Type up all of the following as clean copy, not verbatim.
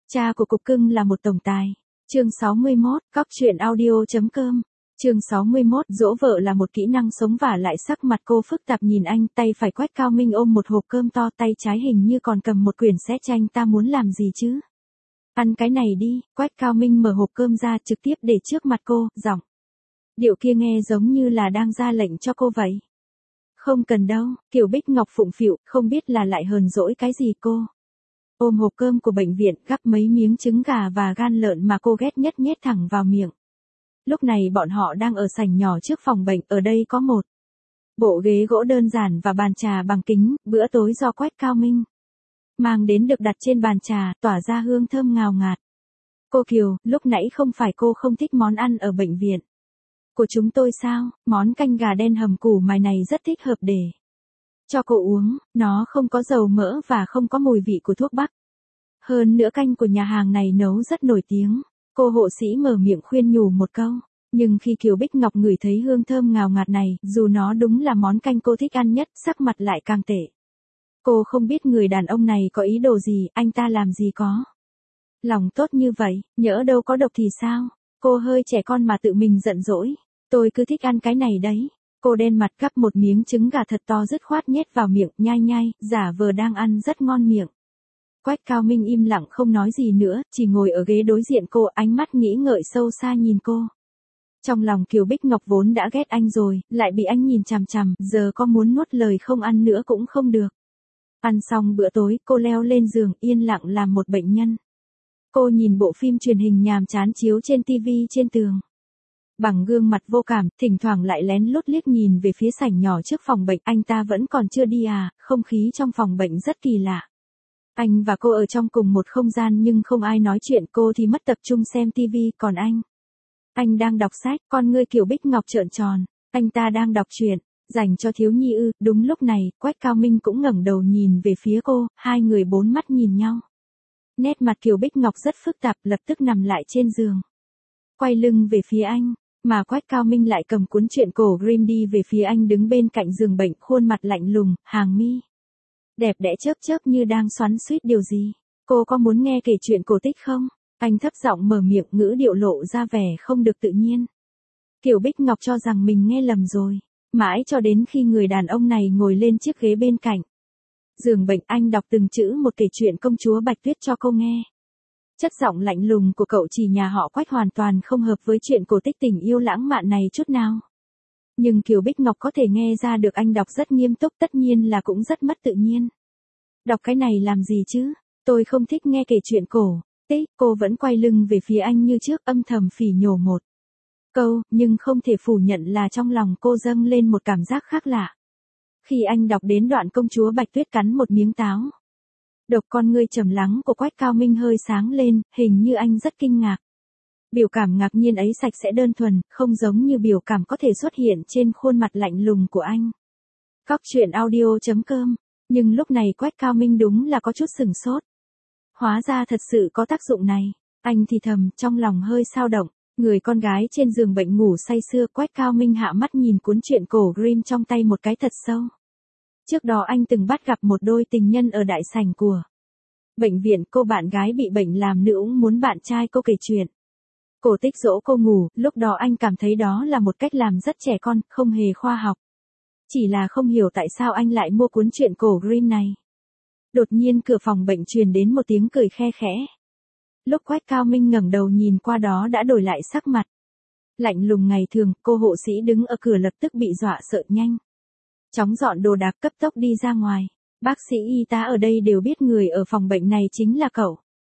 Cha của cục cưng là một tổng tài. Chương 61, Cóc truyện audio.com. Chương 61, dỗ vợ là một kỹ năng sống vả lại sắc mặt cô phức tạp nhìn anh, tay phải Quách Cao Minh ôm một hộp cơm to, tay trái hình như còn cầm một quyển sách tranh, ta muốn làm gì chứ? Ăn cái này đi, Quách Cao Minh mở hộp cơm ra trực tiếp để trước mặt cô, giọng. Điệu kia nghe giống như là đang ra lệnh cho cô vậy. Không cần đâu, Kiều Bích Ngọc phụng phịu, không biết là lại hờn dỗi cái gì cô. Ôm hộp cơm của bệnh viện, gắp mấy miếng trứng gà và gan lợn mà cô ghét nhất nhét thẳng vào miệng. Lúc này bọn họ đang ở sảnh nhỏ trước phòng bệnh, ở đây có một bộ ghế gỗ đơn giản và bàn trà bằng kính, bữa tối do Quách Cao Minh mang đến được đặt trên bàn trà, tỏa ra hương thơm ngào ngạt. Cô Kiều, lúc nãy không phải cô không thích món ăn ở bệnh viện của chúng tôi sao? Món canh gà đen hầm củ mài này rất thích hợp để cho cô uống, nó không có dầu mỡ và không có mùi vị của thuốc bắc. Hơn nữa canh của nhà hàng này nấu rất nổi tiếng. Cô hộ sĩ mở miệng khuyên nhủ một câu, nhưng khi Kiều Bích Ngọc ngửi thấy hương thơm ngào ngạt này, dù nó đúng là món canh cô thích ăn nhất, sắc mặt lại càng tệ. Cô không biết người đàn ông này có ý đồ gì, anh ta làm gì có lòng tốt như vậy, nhỡ đâu có độc thì sao? Cô hơi trẻ con mà tự mình giận dỗi, tôi cứ thích ăn cái này đấy. Cô đen mặt gắp một miếng trứng gà thật to dứt khoát nhét vào miệng, nhai nhai, giả vờ đang ăn rất ngon miệng. Quách Cao Minh im lặng không nói gì nữa, chỉ ngồi ở ghế đối diện cô, ánh mắt nghĩ ngợi sâu xa nhìn cô. Trong lòng Kiều Bích Ngọc vốn đã ghét anh rồi, lại bị anh nhìn chằm chằm, giờ có muốn nuốt lời không ăn nữa cũng không được. Ăn xong bữa tối, cô leo lên giường, yên lặng làm một bệnh nhân. Cô nhìn bộ phim truyền hình nhàm chán chiếu trên tivi trên tường. Bằng gương mặt vô cảm, thỉnh thoảng lại lén lút liếc nhìn về phía sảnh nhỏ trước phòng bệnh, anh ta vẫn còn chưa đi à, không khí trong phòng bệnh rất kỳ lạ. Anh và cô ở trong cùng một không gian nhưng không ai nói chuyện, cô thì mất tập trung xem tivi, còn anh đang đọc sách, con ngươi Kiều Bích Ngọc trợn tròn, anh ta đang đọc truyện dành cho thiếu nhi ư? Đúng lúc này, Quách Cao Minh cũng ngẩng đầu nhìn về phía cô, hai người bốn mắt nhìn nhau. Nét mặt Kiều Bích Ngọc rất phức tạp, lập tức nằm lại trên giường, quay lưng về phía anh, mà Quách Cao Minh lại cầm cuốn truyện cổ Grimm đi về phía anh đứng bên cạnh giường bệnh, khuôn mặt lạnh lùng, hàng mi đẹp đẽ chớp chớp như đang xoắn xuýt điều gì. Cô có muốn nghe kể chuyện cổ tích không? Anh thấp giọng mở miệng, ngữ điệu lộ ra vẻ không được tự nhiên. Kiều Bích Ngọc cho rằng mình nghe lầm rồi, mãi cho đến khi người đàn ông này ngồi lên chiếc ghế bên cạnh giường bệnh, anh đọc từng chữ một kể chuyện công chúa Bạch Tuyết cho cô nghe. Chất giọng lạnh lùng của cậu chỉ nhà họ Quách hoàn toàn không hợp với chuyện cổ tích tình yêu lãng mạn này chút nào. Nhưng Kiều Bích Ngọc có thể nghe ra được anh đọc rất nghiêm túc, tất nhiên là cũng rất mất tự nhiên. Đọc cái này làm gì chứ? Tôi không thích nghe kể chuyện cổ tích. Cô vẫn quay lưng về phía anh như trước, âm thầm phỉ nhổ một câu, nhưng không thể phủ nhận là trong lòng cô dâng lên một cảm giác khác lạ. Khi anh đọc đến đoạn công chúa Bạch Tuyết cắn một miếng táo độc, con ngươi trầm lắng của Quách Cao Minh hơi sáng lên, hình như anh rất kinh ngạc. Biểu cảm ngạc nhiên ấy sạch sẽ đơn thuần, không giống như biểu cảm có thể xuất hiện trên khuôn mặt lạnh lùng của anh. Cóc truyện audio.com. Nhưng lúc này Quách Cao Minh đúng là có chút sửng sốt. Hóa ra thật sự có tác dụng này. Anh thì thầm, trong lòng hơi xao động. Người con gái trên giường bệnh ngủ say sưa, Quách Cao Minh hạ mắt nhìn cuốn truyện cổ Grimm trong tay một cái thật sâu. Trước đó anh từng bắt gặp một đôi tình nhân ở đại sảnh của bệnh viện, cô bạn gái bị bệnh làm nữ ung muốn bạn trai cô kể chuyện cổ tích dỗ cô ngủ, lúc đó anh cảm thấy đó là một cách làm rất trẻ con, không hề khoa học. Chỉ là không hiểu tại sao anh lại mua cuốn truyện cổ Grimm này. Đột nhiên cửa phòng bệnh truyền đến một tiếng cười khe khẽ. Lúc Quách Cao Minh ngẩng đầu nhìn qua đó đã đổi lại sắc mặt lạnh lùng ngày thường, cô hộ sĩ đứng ở cửa lập tức bị dọa sợ, nhanh chóng dọn đồ đạc cấp tốc đi ra ngoài. Bác sĩ y tá ở đây đều biết người ở phòng bệnh này chính là cậu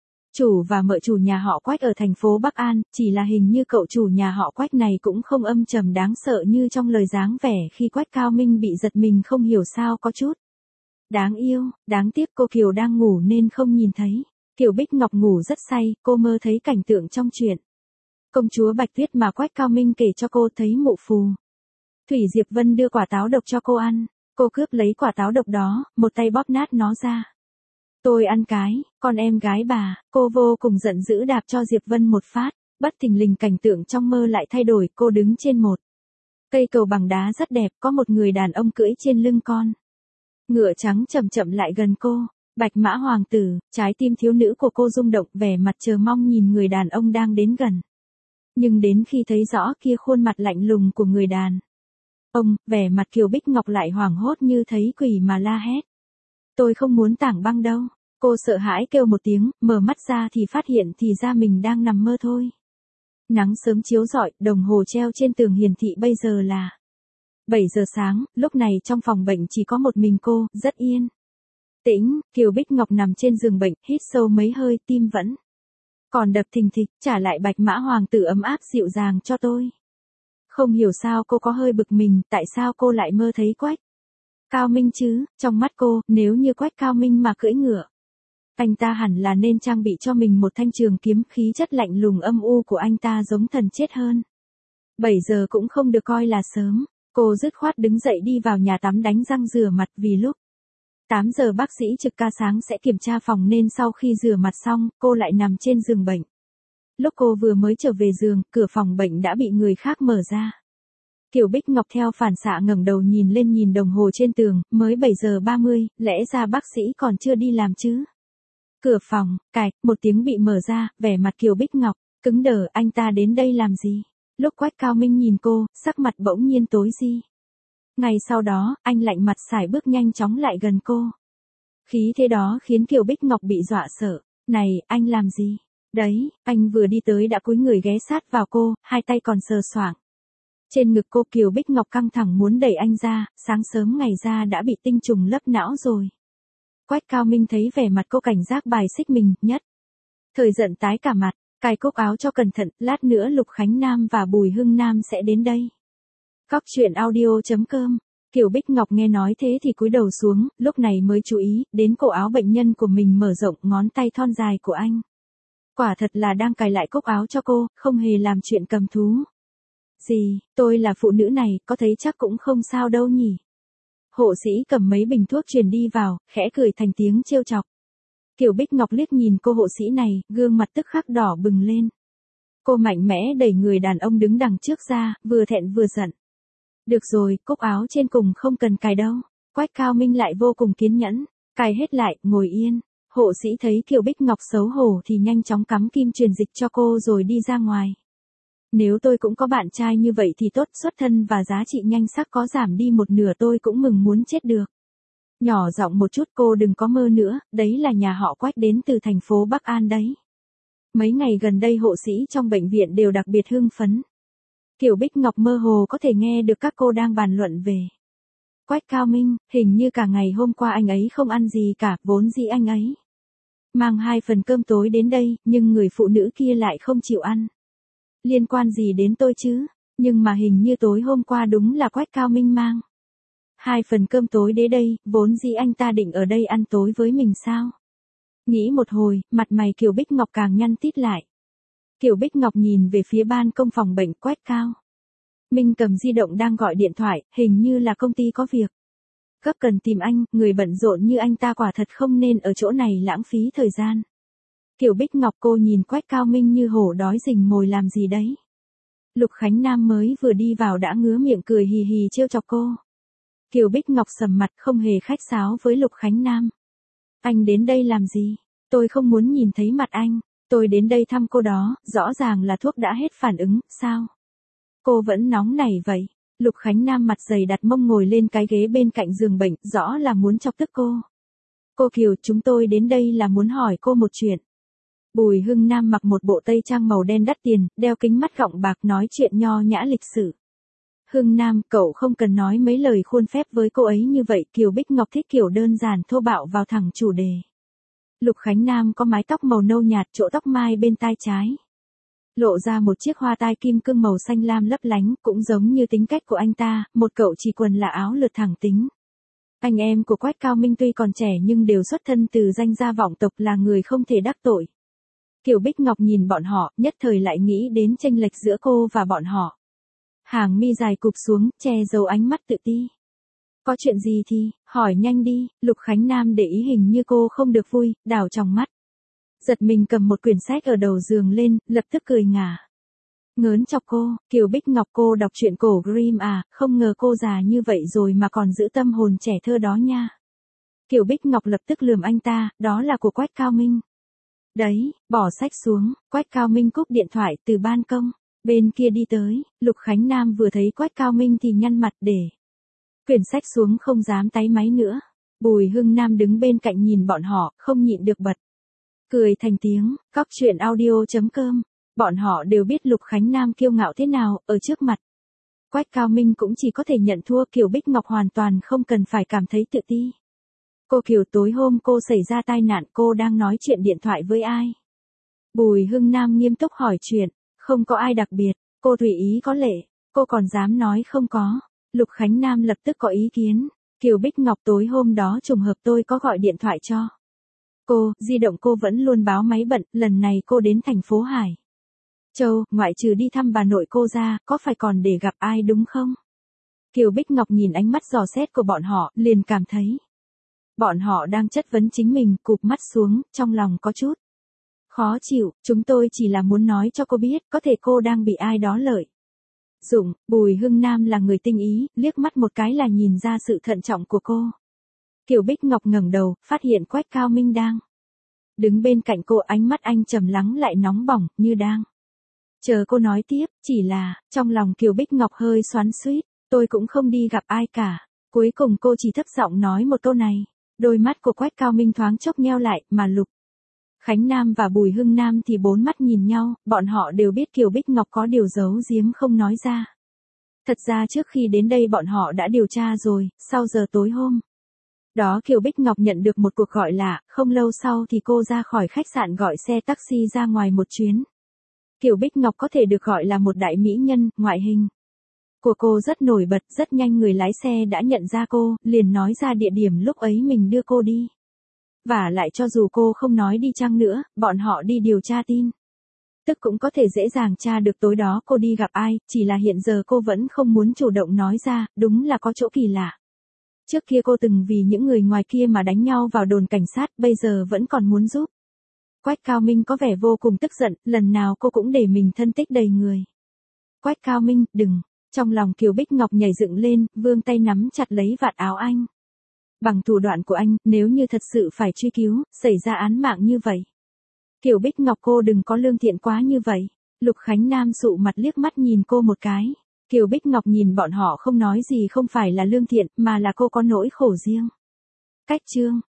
chủ và mợ chủ nhà họ Quách ở thành phố Bắc An, chỉ là hình như cậu chủ nhà họ Quách này cũng không âm trầm đáng sợ như trong lời dáng vẻ khi Quách Cao Minh bị giật mình, không hiểu sao có chút đáng yêu. Đáng tiếc cô Kiều đang ngủ nên không nhìn thấy. Kiều Bích Ngọc ngủ rất say, cô mơ thấy cảnh tượng trong truyện công chúa Bạch Tuyết mà Quách Cao Minh kể cho cô, thấy mụ phù Thủy Diệp Vân đưa quả táo độc cho cô ăn. Cô cướp lấy quả táo độc đó, một tay bóp nát nó ra. Tôi ăn cái, con em gái bà. Cô vô cùng giận dữ đạp cho Diệp Vân một phát. Bất thình lình cảnh tượng trong mơ lại thay đổi, cô đứng trên một cây cầu bằng đá rất đẹp, có một người đàn ông cưỡi trên lưng con ngựa trắng chậm chậm lại gần cô. Bạch mã hoàng tử, trái tim thiếu nữ của cô rung động, vẻ mặt chờ mong nhìn người đàn ông đang đến gần. Nhưng đến khi thấy rõ kia khuôn mặt lạnh lùng của người đàn ông, vẻ mặt Kiều Bích Ngọc lại hoảng hốt như thấy quỷ mà la hét. Tôi không muốn tảng băng đâu. Cô sợ hãi kêu một tiếng, mở mắt ra thì phát hiện thì ra mình đang nằm mơ thôi. Nắng sớm chiếu rọi, đồng hồ treo trên tường hiển thị bây giờ là 7 giờ sáng, lúc này trong phòng bệnh chỉ có một mình cô, rất yên tĩnh. Kiều Bích Ngọc nằm trên giường bệnh, hít sâu mấy hơi, tim vẫn còn đập thình thịch, trả lại bạch mã hoàng tử ấm áp dịu dàng cho tôi. Không hiểu sao cô có hơi bực mình, tại sao cô lại mơ thấy Quách Cao Minh chứ, trong mắt cô, nếu như Quách Cao Minh mà cưỡi ngựa, anh ta hẳn là nên trang bị cho mình một thanh trường kiếm, khí chất lạnh lùng âm u của anh ta giống thần chết hơn. 7 giờ cũng không được coi là sớm, cô dứt khoát đứng dậy đi vào nhà tắm đánh răng rửa mặt vì lúc 8 giờ bác sĩ trực ca sáng sẽ kiểm tra phòng nên sau khi rửa mặt xong, cô lại nằm trên giường bệnh. Lúc cô vừa mới trở về giường, cửa phòng bệnh đã bị người khác mở ra. Kiều Bích Ngọc theo phản xạ ngẩng đầu nhìn lên nhìn đồng hồ trên tường, mới 7 giờ 30, lẽ ra bác sĩ còn chưa đi làm chứ. Cửa phòng, cạch, một tiếng bị mở ra, vẻ mặt Kiều Bích Ngọc cứng đờ, anh ta đến đây làm gì? Lúc Quách Cao Minh nhìn cô, sắc mặt bỗng nhiên tối ri. Ngay sau đó, anh lạnh mặt sải bước nhanh chóng lại gần cô. Khí thế đó khiến Kiều Bích Ngọc bị dọa sợ. Này, anh làm gì? Đấy, anh vừa đi tới đã cúi người ghé sát vào cô, hai tay còn sờ soạng trên ngực cô. Kiều Bích Ngọc căng thẳng muốn đẩy anh ra, sáng sớm ngày ra đã bị tinh trùng lấp não rồi. Quách Cao Minh thấy vẻ mặt cô cảnh giác bài xích mình, nhất thời giận tái cả mặt, cài cúc áo cho cẩn thận, lát nữa Lục Khánh Nam và Bùi Hưng Nam sẽ đến đây. Cóc truyện audio.com. Kiều Bích Ngọc nghe nói thế thì cúi đầu xuống, lúc này mới chú ý đến cổ áo bệnh nhân của mình mở rộng, ngón tay thon dài của anh quả thật là đang cài lại cúc áo cho cô, không hề làm chuyện cầm thú gì. Tôi là phụ nữ này, có thấy chắc cũng không sao đâu nhỉ. Hộ sĩ cầm mấy bình thuốc truyền đi vào, khẽ cười thành tiếng trêu chọc. Kiều Bích Ngọc liếc nhìn cô hộ sĩ này, gương mặt tức khắc đỏ bừng lên. Cô mạnh mẽ đẩy người đàn ông đứng đằng trước ra, vừa thẹn vừa giận. Được rồi, cúc áo trên cùng không cần cài đâu. Quách Cao Minh lại vô cùng kiên nhẫn. Cài hết lại, ngồi yên. Hộ sĩ thấy Kiều Bích Ngọc xấu hổ thì nhanh chóng cắm kim truyền dịch cho cô rồi đi ra ngoài. Nếu tôi cũng có bạn trai như vậy thì tốt, xuất thân và giá trị nhan sắc có giảm đi một nửa tôi cũng mừng muốn chết được. Nhỏ giọng một chút, cô đừng có mơ nữa, đấy là nhà họ Quách đến từ thành phố Bắc An đấy. Mấy ngày gần đây hộ sĩ trong bệnh viện đều đặc biệt hưng phấn. Kiều Bích Ngọc mơ hồ có thể nghe được các cô đang bàn luận về Quách Cao Minh, hình như cả ngày hôm qua anh ấy không ăn gì cả, vốn dĩ anh ấy mang 2 phần cơm tối đến đây, nhưng người phụ nữ kia lại không chịu ăn. Liên quan gì đến tôi chứ? Nhưng mà hình như tối hôm qua đúng là Quách Cao Minh mang 2 phần cơm tối đến đây, vốn dĩ anh ta định ở đây ăn tối với mình sao? Nghĩ một hồi, mặt mày Kiều Bích Ngọc càng nhăn tít lại. Kiều Bích Ngọc nhìn về phía ban công phòng bệnh. Quách Cao Minh cầm di động đang gọi điện thoại, hình như là công ty có việc gấp cần tìm anh, người bận rộn như anh ta quả thật không nên ở chỗ này lãng phí thời gian. Kiều Bích Ngọc, cô nhìn Quách Cao Minh như hổ đói rình mồi làm gì đấy. Lục Khánh Nam mới vừa đi vào đã ngứa miệng cười hì hì trêu chọc cô. Kiều Bích Ngọc sầm mặt không hề khách sáo với Lục Khánh Nam. Anh đến đây làm gì? Tôi không muốn nhìn thấy mặt anh. Tôi đến đây thăm cô đó, rõ ràng là thuốc đã hết phản ứng, sao? Cô vẫn nóng nảy vậy. Lục Khánh Nam mặt dày đặt mông ngồi lên cái ghế bên cạnh giường bệnh, rõ là muốn chọc tức cô. Cô Kiều, chúng tôi đến đây là muốn hỏi cô một chuyện. Bùi Hưng Nam mặc một bộ tây trang màu đen đắt tiền, đeo kính mắt gọng bạc nói chuyện nho nhã lịch sự. Hưng Nam, cậu không cần nói mấy lời khuôn phép với cô ấy như vậy. Kiều Bích Ngọc thích kiểu đơn giản thô bạo vào thẳng chủ đề. Lục Khánh Nam có mái tóc màu nâu nhạt, chỗ tóc mai bên tai trái lộ ra một chiếc hoa tai kim cương màu xanh lam lấp lánh, cũng giống như tính cách của anh ta, một cậu chỉ quần là áo lượt thẳng tính. Anh em của Quách Cao Minh tuy còn trẻ nhưng đều xuất thân từ danh gia vọng tộc, là người không thể đắc tội. Kiều Bích Ngọc nhìn bọn họ, nhất thời lại nghĩ đến chênh lệch giữa cô và bọn họ. Hàng mi dài cụp xuống, che giấu ánh mắt tự ti. Có chuyện gì thì, hỏi nhanh đi. Lục Khánh Nam để ý hình như cô không được vui, đảo trong mắt. Giật mình cầm một quyển sách ở đầu giường lên, lập tức cười ngả ngớn chọc cô. Kiều Bích Ngọc, cô đọc truyện cổ Grimm à, không ngờ cô già như vậy rồi mà còn giữ tâm hồn trẻ thơ đó nha. Kiều Bích Ngọc lập tức lườm anh ta, đó là của Quách Cao Minh. Đấy, bỏ sách xuống, Quách Cao Minh cúp điện thoại từ ban công. Bên kia đi tới, Lục Khánh Nam vừa thấy Quách Cao Minh thì nhăn mặt để quyển sách xuống không dám táy máy nữa. Bùi Hưng Nam đứng bên cạnh nhìn bọn họ, không nhịn được bật cười thành tiếng. Cóc truyện audio.com. Bọn họ đều biết Lục Khánh Nam kiêu ngạo thế nào, ở trước mặt Quách Cao Minh cũng chỉ có thể nhận thua. Kiều Bích Ngọc hoàn toàn không cần phải cảm thấy tự ti. Cô Kiều, tối hôm cô xảy ra tai nạn, cô đang nói chuyện điện thoại với ai? Bùi Hưng Nam nghiêm túc hỏi chuyện. Không có ai đặc biệt, cô tùy ý có lệ, cô còn dám nói không có. Lục Khánh Nam lập tức có ý kiến. Kiều Bích Ngọc, tối hôm đó trùng hợp tôi có gọi điện thoại cho cô, di động cô vẫn luôn báo máy bận, lần này cô đến thành phố Hải Châu, ngoại trừ đi thăm bà nội cô ra, có phải còn để gặp ai đúng không? Kiều Bích Ngọc nhìn ánh mắt dò xét của bọn họ, liền cảm thấy bọn họ đang chất vấn chính mình, cụp mắt xuống, trong lòng có chút khó chịu. Chúng tôi chỉ là muốn nói cho cô biết, có thể cô đang bị ai đó lợi dụng. Bùi Hưng Nam là người tinh ý, liếc mắt một cái là nhìn ra sự thận trọng của cô. Kiều Bích Ngọc ngẩng đầu, phát hiện Quách Cao Minh đang đứng bên cạnh cô, ánh mắt anh trầm lắng lại nóng bỏng, như đang chờ cô nói tiếp. Chỉ là, trong lòng Kiều Bích Ngọc hơi xoắn xuýt, tôi cũng không đi gặp ai cả. Cuối cùng cô chỉ thấp giọng nói một câu này. Đôi mắt của Quách Cao Minh thoáng chốc nheo lại, mà Lục Khánh Nam và Bùi Hưng Nam thì bốn mắt nhìn nhau, bọn họ đều biết Kiều Bích Ngọc có điều giấu giếm không nói ra. Thật ra trước khi đến đây bọn họ đã điều tra rồi. Sau giờ tối hôm đó Kiều Bích Ngọc nhận được một cuộc gọi lạ, không lâu sau thì cô ra khỏi khách sạn gọi xe taxi ra ngoài một chuyến. Kiều Bích Ngọc có thể được gọi là một đại mỹ nhân, ngoại hình của cô rất nổi bật, rất nhanh người lái xe đã nhận ra cô, liền nói ra địa điểm lúc ấy mình đưa cô đi. Và lại cho dù cô không nói đi chăng nữa, bọn họ đi điều tra tin tức cũng có thể dễ dàng tra được tối đó cô đi gặp ai, chỉ là hiện giờ cô vẫn không muốn chủ động nói ra, đúng là có chỗ kỳ lạ. Trước kia cô từng vì những người ngoài kia mà đánh nhau vào đồn cảnh sát, bây giờ vẫn còn muốn giúp. Quách Cao Minh có vẻ vô cùng tức giận, lần nào cô cũng để mình thân tích đầy người. Quách Cao Minh, đừng. Trong lòng Kiều Bích Ngọc nhảy dựng lên, vươn tay nắm chặt lấy vạt áo anh. Bằng thủ đoạn của anh, nếu như thật sự phải truy cứu, xảy ra án mạng như vậy. Kiều Bích Ngọc, cô đừng có lương thiện quá như vậy. Lục Khánh Nam sụ mặt liếc mắt nhìn cô một cái. Kiều Bích Ngọc nhìn bọn họ không nói gì, không phải là lương thiện, mà là cô có nỗi khổ riêng. Cách chương